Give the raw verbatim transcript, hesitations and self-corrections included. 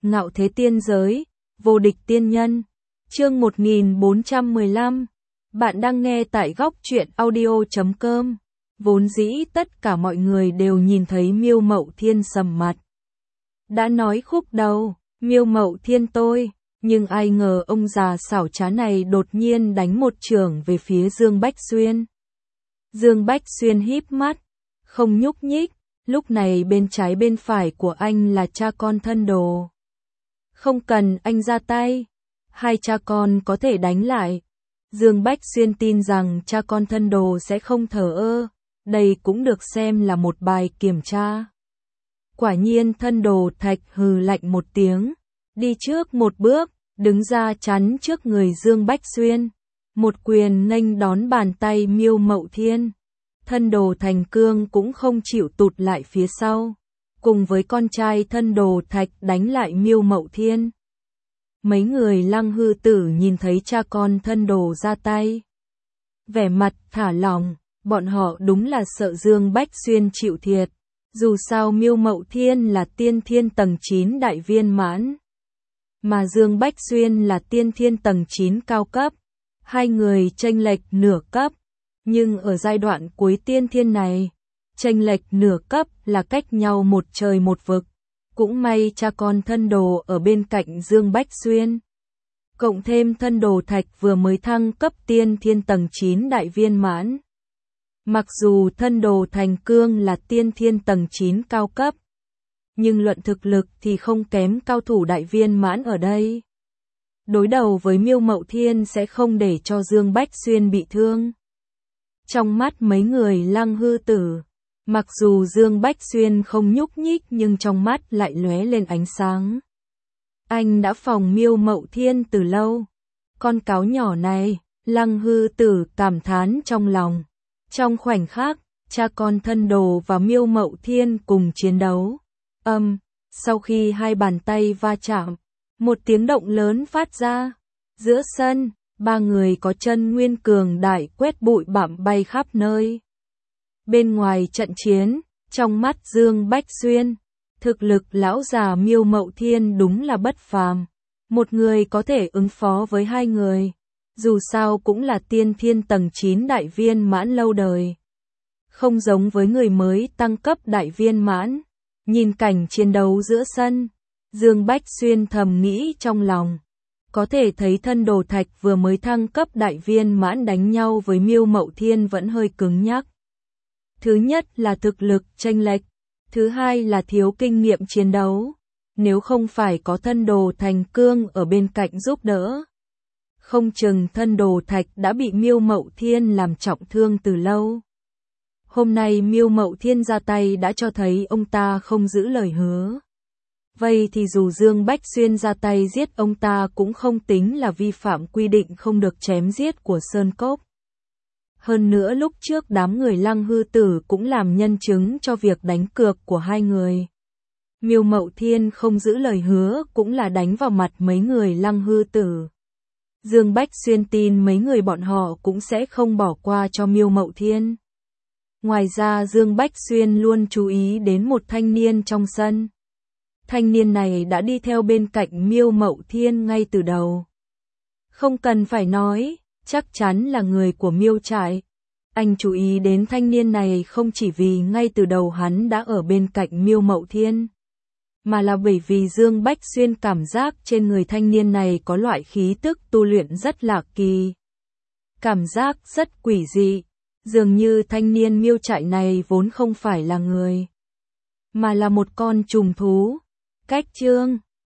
Ngạo thế tiên giới, vô địch tiên nhân. Chương một nghìn bốn trăm mười lăm. Bạn đang nghe tại góc truyện audio chấm com. Vốn dĩ tất cả mọi người đều nhìn thấy Miêu Mậu Thiên sầm mặt. Đã nói khúc đầu, Miêu Mậu Thiên tôi, nhưng ai ngờ ông già xảo trá này đột nhiên đánh một chưởng về phía Dương Bách Xuyên. Dương Bách Xuyên híp mắt, không nhúc nhích, lúc này bên trái bên phải của anh là cha con thân đồ. Không cần anh ra tay, hai cha con có thể đánh lại. Dương Bách Xuyên tin rằng cha con thân đồ sẽ không thờ ơ, đây cũng được xem là một bài kiểm tra. Quả nhiên thân đồ Thạch hừ lạnh một tiếng, đi trước một bước, đứng ra chắn trước người Dương Bách Xuyên. Một quyền nghênh đón bàn tay Miêu Mậu Thiên. Thân đồ Thành Cương cũng không chịu tụt lại phía sau, cùng với con trai thân đồ Thạch đánh lại Miêu Mậu Thiên. Mấy người Lăng Hư Tử nhìn thấy cha con thân đồ ra tay, vẻ mặt thả lỏng, bọn họ đúng là sợ Dương Bách Xuyên chịu thiệt. Dù sao Miêu Mậu Thiên là tiên thiên tầng chín đại viên mãn, mà Dương Bách Xuyên là tiên thiên tầng chín cao cấp, hai người chênh lệch nửa cấp. Nhưng ở giai đoạn cuối tiên thiên này, chênh lệch nửa cấp là cách nhau một trời một vực. Cũng may cha con thân đồ ở bên cạnh Dương Bách Xuyên. Cộng thêm thân đồ Thạch vừa mới thăng cấp tiên thiên tầng chín đại viên mãn. Mặc dù thân đồ Thành Cương là tiên thiên tầng chín cao cấp, nhưng luận thực lực thì không kém cao thủ đại viên mãn ở đây. Đối đầu với Miêu Mậu Thiên sẽ không để cho Dương Bách Xuyên bị thương. Trong mắt mấy người Lăng Hư Tử, mặc dù Dương Bách Xuyên không nhúc nhích nhưng trong mắt lại lóe lên ánh sáng. Anh đã phòng Miêu Mậu Thiên từ lâu. Con cáo nhỏ này, Lăng Hư Tử cảm thán trong lòng. Trong khoảnh khắc, cha con thân đồ và Miêu Mậu Thiên cùng chiến đấu. Âm, sau khi hai bàn tay va chạm, một tiếng động lớn phát ra. Giữa sân, ba người có chân nguyên cường đại quét bụi bặm bay khắp nơi. Bên ngoài trận chiến, trong mắt Dương Bách Xuyên, thực lực lão già Miêu Mậu Thiên đúng là bất phàm. Một người có thể ứng phó với hai người, dù sao cũng là tiên thiên tầng chín đại viên mãn lâu đời. Không giống với người mới tăng cấp đại viên mãn. Nhìn cảnh chiến đấu giữa sân, Dương Bách Xuyên thầm nghĩ trong lòng. Có thể thấy thân đồ Thạch vừa mới thăng cấp đại viên mãn đánh nhau với Miêu Mậu Thiên vẫn hơi cứng nhắc. Thứ nhất là thực lực chênh lệch, thứ hai là thiếu kinh nghiệm chiến đấu. Nếu không phải có thân đồ Thành Cương ở bên cạnh giúp đỡ, không chừng thân đồ Thạch đã bị Miêu Mậu Thiên làm trọng thương từ lâu. Hôm nay Miêu Mậu Thiên ra tay đã cho thấy ông ta không giữ lời hứa. Vậy thì dù Dương Bách Xuyên ra tay giết ông ta cũng không tính là vi phạm quy định không được chém giết của Sơn Cốc. Hơn nữa lúc trước đám người Lăng Hư Tử cũng làm nhân chứng cho việc đánh cược của hai người. Miêu Mậu Thiên không giữ lời hứa cũng là đánh vào mặt mấy người Lăng Hư Tử. Dương Bách Xuyên tin mấy người bọn họ cũng sẽ không bỏ qua cho Miêu Mậu Thiên. Ngoài ra Dương Bách Xuyên luôn chú ý đến một thanh niên trong sân. Thanh niên này đã đi theo bên cạnh Miêu Mậu Thiên ngay từ đầu. Không cần phải nói, chắc chắn là người của Miêu trại. Anh chú ý đến thanh niên này không chỉ vì ngay từ đầu hắn đã ở bên cạnh Miêu Mậu Thiên, mà là bởi vì Dương Bách Xuyên cảm giác trên người thanh niên này có loại khí tức tu luyện rất lạ kỳ. Cảm giác rất quỷ dị, dường như thanh niên Miêu trại này vốn không phải là người, mà là một con trùng thú. Cách chương